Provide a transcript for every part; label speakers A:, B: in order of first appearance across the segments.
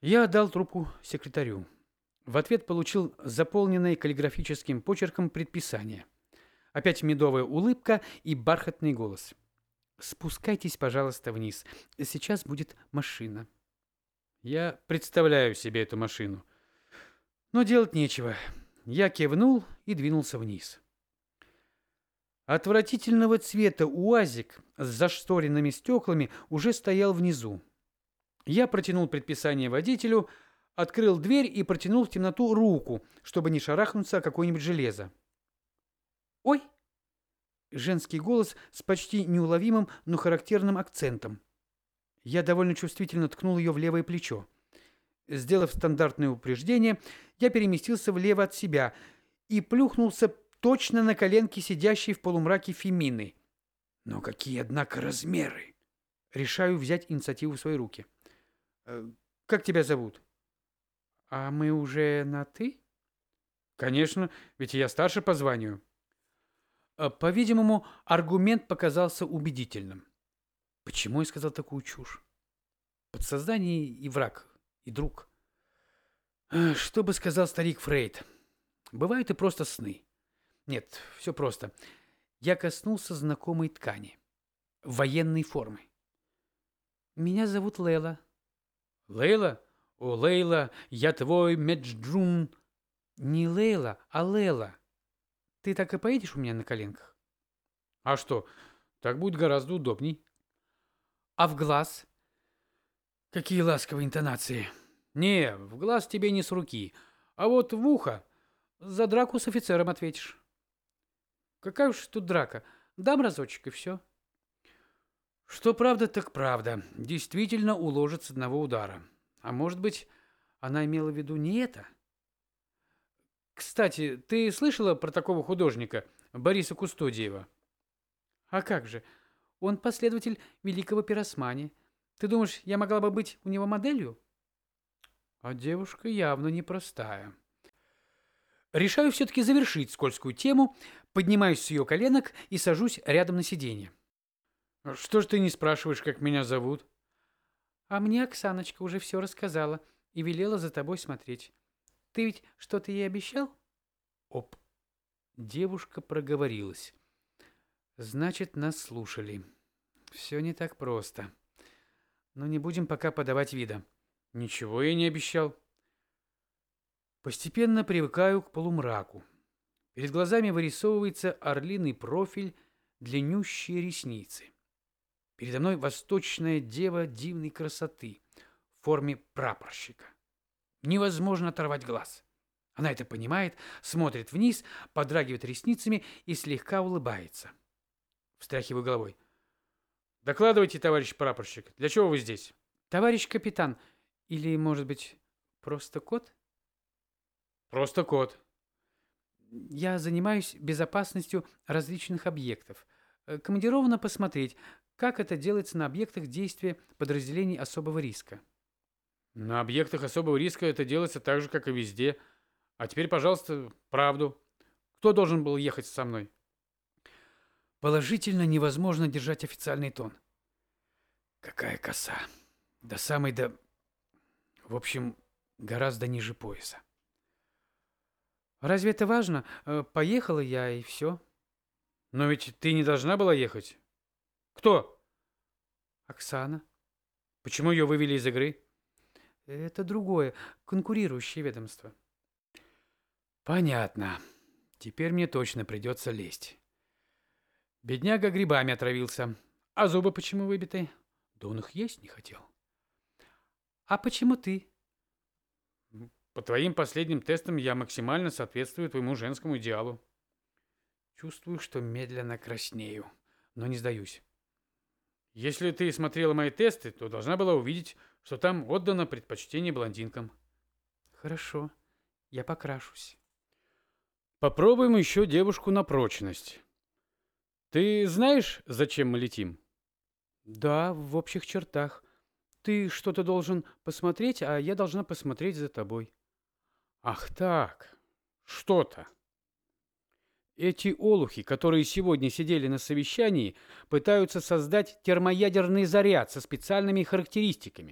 A: Я отдал трубку секретарю. В ответ получил заполненное каллиграфическим почерком предписание. Опять медовая улыбка и бархатный голос. «Спускайтесь, пожалуйста, вниз. Сейчас будет машина». Я представляю себе эту машину. Но делать нечего. Я кивнул и двинулся вниз. Отвратительного цвета УАЗик с зашторенными стеклами уже стоял внизу. Я протянул предписание водителю, открыл дверь и протянул в темноту руку, чтобы не шарахнуться о какое-нибудь железо. «Ой!» — женский голос с почти неуловимым, но характерным акцентом. Я довольно чувствительно ткнул ее в левое плечо. Сделав стандартное упреждение, я переместился влево от себя и плюхнулся точно на коленки сидящей в полумраке Фемины. Но какие, однако, размеры! Решаю взять инициативу в свои руки. «Как тебя зовут?» «А мы уже на «ты»?» «Конечно, ведь я старше по званию». По-видимому, аргумент показался убедительным. Почему я сказал такую чушь? Подсознание и враг, и друг. Что бы сказал старик Фрейд? Бывают и просто сны. Нет, все просто. Я коснулся знакомой ткани. Военной формы. «Меня зовут Лейла». «Лейла? О, Лейла, я твой Медждрун». «Не Лейла, а Лейла. Ты так и поедешь у меня на коленках?» «А что, так будет гораздо удобней». «А в глаз?» «Какие ласковые интонации!» «Не, в глаз тебе не с руки, а вот в ухо. За драку с офицером ответишь». «Какая уж тут драка? Дам разочек и все». Что правда, так правда. Действительно уложит с одного удара. А может быть, она имела в виду не это? Кстати, ты слышала про такого художника, Бориса Кустодиева? А как же? Он последователь великого Пиросмани. Ты думаешь, я могла бы быть у него моделью? А девушка явно непростая. Решаю все-таки завершить скользкую тему, поднимаюсь с ее коленок и сажусь рядом на сиденье. «Что ж ты не спрашиваешь, как меня зовут?» «А мне Оксаночка уже все рассказала и велела за тобой смотреть. Ты ведь что-то ей обещал?» Оп. Девушка проговорилась. Значит, нас слушали. Все не так просто. Но не будем пока подавать вида. Ничего я не обещал. Постепенно привыкаю к полумраку. Перед глазами вырисовывается орлиный профиль, длиннющие ресницы. Передо мной восточная дева дивной красоты в форме прапорщика. Невозможно оторвать глаз. Она это понимает, смотрит вниз, подрагивает ресницами и слегка улыбается. Встряхиваю головой. «Докладывайте, товарищ прапорщик. Для чего вы здесь?» «Товарищ капитан. Или, может быть, просто кот?» «Просто кот». «Я занимаюсь безопасностью различных объектов. Командирована посмотреть, как это делается на объектах действия подразделений особого риска». «На объектах особого риска это делается так же, как и везде. А теперь, пожалуйста, правду. Кто должен был ехать со мной?» Положительно невозможно держать официальный тон. Какая коса. До самой до... В общем, гораздо ниже пояса. «Разве это важно? Поехала я, и все». «Но ведь ты не должна была ехать». «Кто?» «Оксана». «Почему ее вывели из игры?» «Это другое, конкурирующее ведомство». «Понятно. Теперь мне точно придется лезть». Бедняга грибами отравился. А зубы почему выбиты? Да он их есть не хотел. А почему ты? По твоим последним тестам я максимально соответствую твоему женскому идеалу. Чувствую, что медленно краснею, но не сдаюсь. Если ты смотрела мои тесты, то должна была увидеть, что там отдано предпочтение блондинкам. Хорошо, я покрашусь. Попробуем еще девушку на прочность. Ты знаешь, зачем мы летим? Да, в общих чертах. Ты что-то должен посмотреть, а я должна посмотреть за тобой. Ах так, что-то. Эти олухи, которые сегодня сидели на совещании, пытаются создать термоядерный заряд со специальными характеристиками.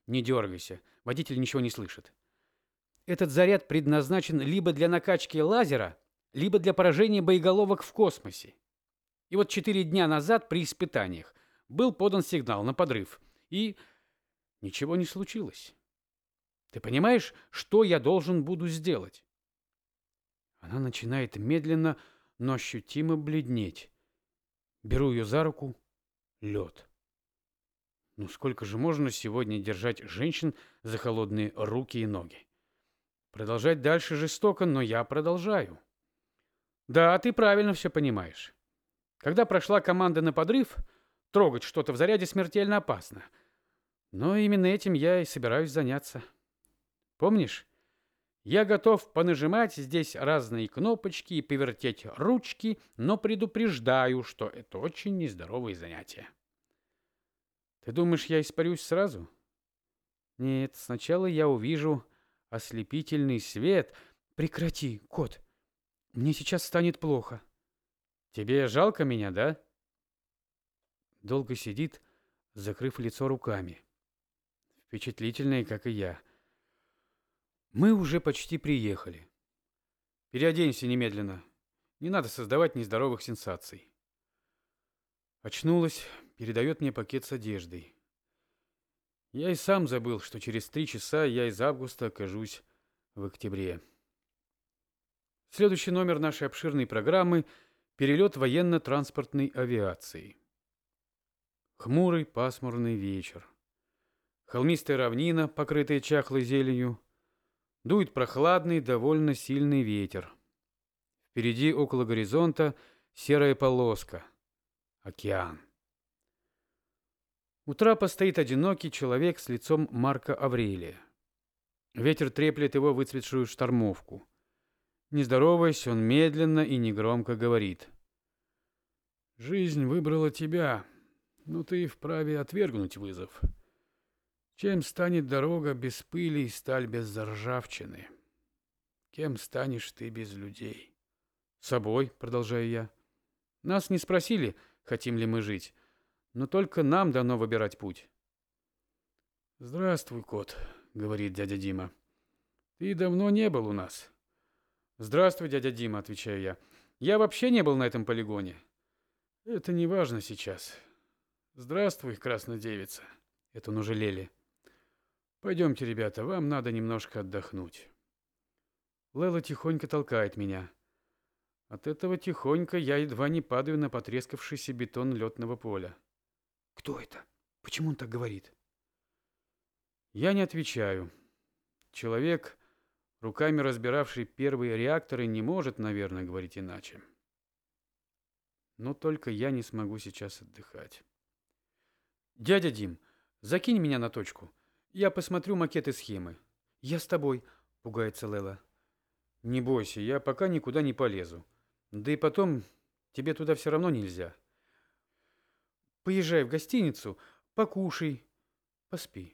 A: Не дергайся, водитель ничего не слышит. Этот заряд предназначен либо для накачки лазера, либо для поражения боеголовок в космосе. И вот 4 дня назад при испытаниях был подан сигнал на подрыв, и ничего не случилось. Ты понимаешь, что я должен буду сделать? Она начинает медленно, но ощутимо бледнеть. Беру ее за руку. Лед. Ну сколько же можно сегодня держать женщин за холодные руки и ноги? Продолжать дальше жестоко, но я продолжаю. Да, ты правильно все понимаешь. Когда прошла команда на подрыв, трогать что-то в заряде смертельно опасно. Но именно этим я и собираюсь заняться. Помнишь? Я готов понажимать здесь разные кнопочки и повертеть ручки, но предупреждаю, что это очень нездоровые занятия. Ты думаешь, я испарюсь сразу? Нет, сначала я увижу ослепительный свет. Прекрати, кот. Мне сейчас станет плохо. Тебе жалко меня, да? Долго сидит, закрыв лицо руками. Впечатлительная, как и я. Мы уже почти приехали. Переоденься немедленно. Не надо создавать нездоровых сенсаций. Очнулась, передает мне пакет с одеждой. Я и сам забыл, что через 3 часа я из августа окажусь в октябре. Следующий номер нашей обширной программы — перелет военно-транспортной авиации. Хмурый пасмурный вечер. Холмистая равнина, покрытая чахлой зеленью. Дует прохладный, довольно сильный ветер. Впереди, около горизонта, серая полоска. Океан. У трапа стоит одинокий человек с лицом Марка Аврелия. Ветер треплет его выцветшую штормовку. Не здороваясь, он медленно и негромко говорит. «Жизнь выбрала тебя, но ты вправе отвергнуть вызов. Чем станет дорога без пыли и сталь без заржавчины? Кем станешь ты без людей?» «Собой», — продолжаю я. «Нас не спросили, хотим ли мы жить, но только нам дано выбирать путь». «Здравствуй, кот», — говорит дядя Дима. «Ты давно не был у нас». «Здравствуй, дядя Дима», — отвечаю я. «Я вообще не был на этом полигоне». «Это не важно сейчас. Здравствуй, красная девица». Это он уже Лели. «Пойдемте, ребята, вам надо немножко отдохнуть». Лела тихонько толкает меня. От этого тихонько я едва не падаю на потрескавшийся бетон летного поля. «Кто это? Почему он так говорит?» Я не отвечаю. Человек, руками разбиравший первые реакторы, не может, наверное, говорить иначе. Но только я не смогу сейчас отдыхать. «Дядя Дим, закинь меня на точку. Я посмотрю макеты схемы». «Я с тобой», — пугается Лела. «Не бойся, я пока никуда не полезу. Да и потом, тебе туда все равно нельзя. Поезжай в гостиницу, покушай, поспи».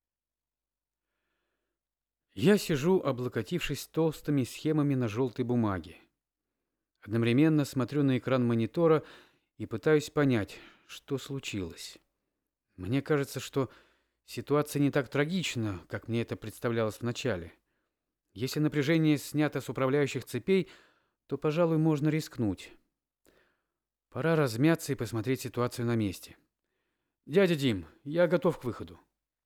A: Я сижу, облокотившись толстыми схемами на желтой бумаге. Одновременно смотрю на экран монитора и пытаюсь понять, что случилось. Мне кажется, что ситуация не так трагична, как мне это представлялось вначале. Если напряжение снято с управляющих цепей, то, пожалуй, можно рискнуть. Пора размяться и посмотреть ситуацию на месте. «Дядя Дим, я готов к выходу».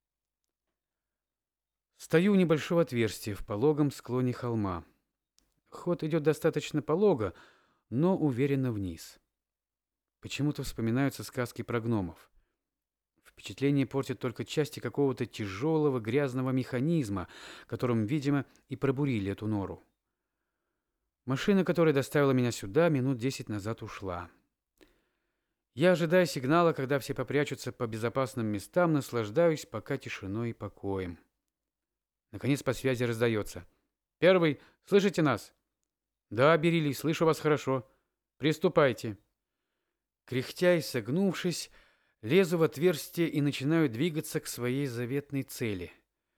A: Стою у небольшого отверстия в пологом склоне холма. Ход идет достаточно полого, но уверенно вниз. Почему-то вспоминаются сказки про гномов. Впечатление портят только части какого-то тяжелого грязного механизма, которым, видимо, и пробурили эту нору. Машина, которая доставила меня сюда, минут 10 назад ушла. Я ожидаю сигнала, когда все попрячутся по безопасным местам, наслаждаюсь пока тишиной и покоем. Наконец по связи раздается. «Первый, слышите нас?» «Да, Берилий, слышу вас хорошо. Приступайте». Кряхтя и согнувшись, лезу в отверстие и начинаю двигаться к своей заветной цели.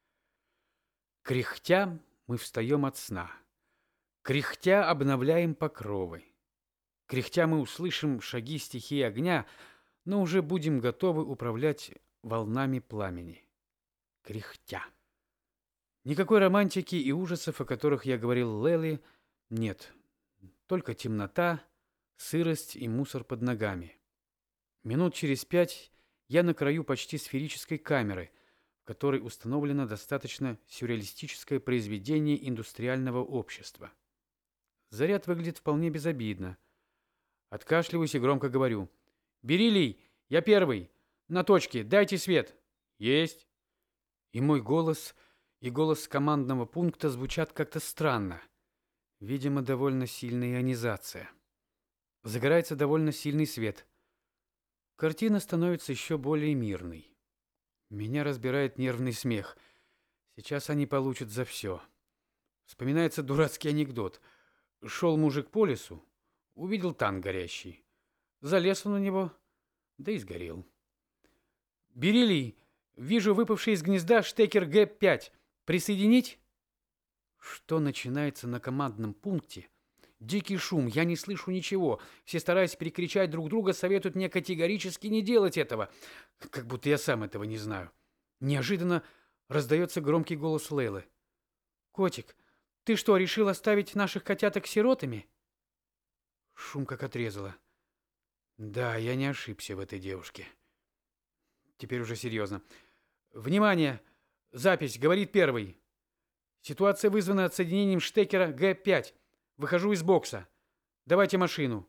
A: Кряхтя мы встаем от сна. Кряхтя обновляем покровы. Кряхтя мы услышим шаги стихии огня, но уже будем готовы управлять волнами пламени. кряхтя. Никакой романтики и ужасов, о которых я говорил Леле, нет. Только темнота, сырость и мусор под ногами. Минут через 5 я на краю почти сферической камеры, в которой установлено достаточно сюрреалистическое произведение индустриального общества. Заряд выглядит вполне безобидно. Откашливаюсь и громко говорю: «Бериллий, я первый! На точке, дайте свет!» «Есть!» И мой голос, и голос командного пункта звучат как-то странно. Видимо, довольно сильная ионизация. Загорается довольно сильный свет. Картина становится еще более мирной. Меня разбирает нервный смех. Сейчас они получат за все. Вспоминается дурацкий анекдот. Шел мужик по лесу, увидел танк горящий. Залез он на него, да и сгорел. «Бериллий, вижу выпавший из гнезда штекер Г-5. Присоединить?» Что начинается на командном пункте? Дикий шум, я не слышу ничего. Все, стараясь перекричать друг друга, советуют мне категорически не делать этого. Как будто я сам этого не знаю. Неожиданно раздается громкий голос Лейлы. «Котик, ты что, решил оставить наших котяток сиротами?» Шум как отрезало. Да, я не ошибся в этой девушке. Теперь уже серьезно. «Внимание! Запись, говорит первый. Ситуация вызвана отсоединением штекера Г-5. Выхожу из бокса. Давайте машину».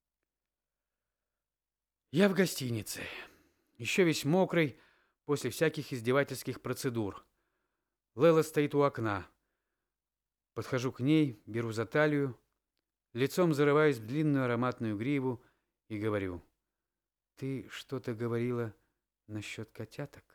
A: Я в гостинице. Еще весь мокрый, после всяких издевательских процедур. Лейла стоит у окна. Подхожу к ней, беру за талию, лицом зарываюсь в длинную ароматную гриву и говорю: «Ты что-то говорила насчет котяток?»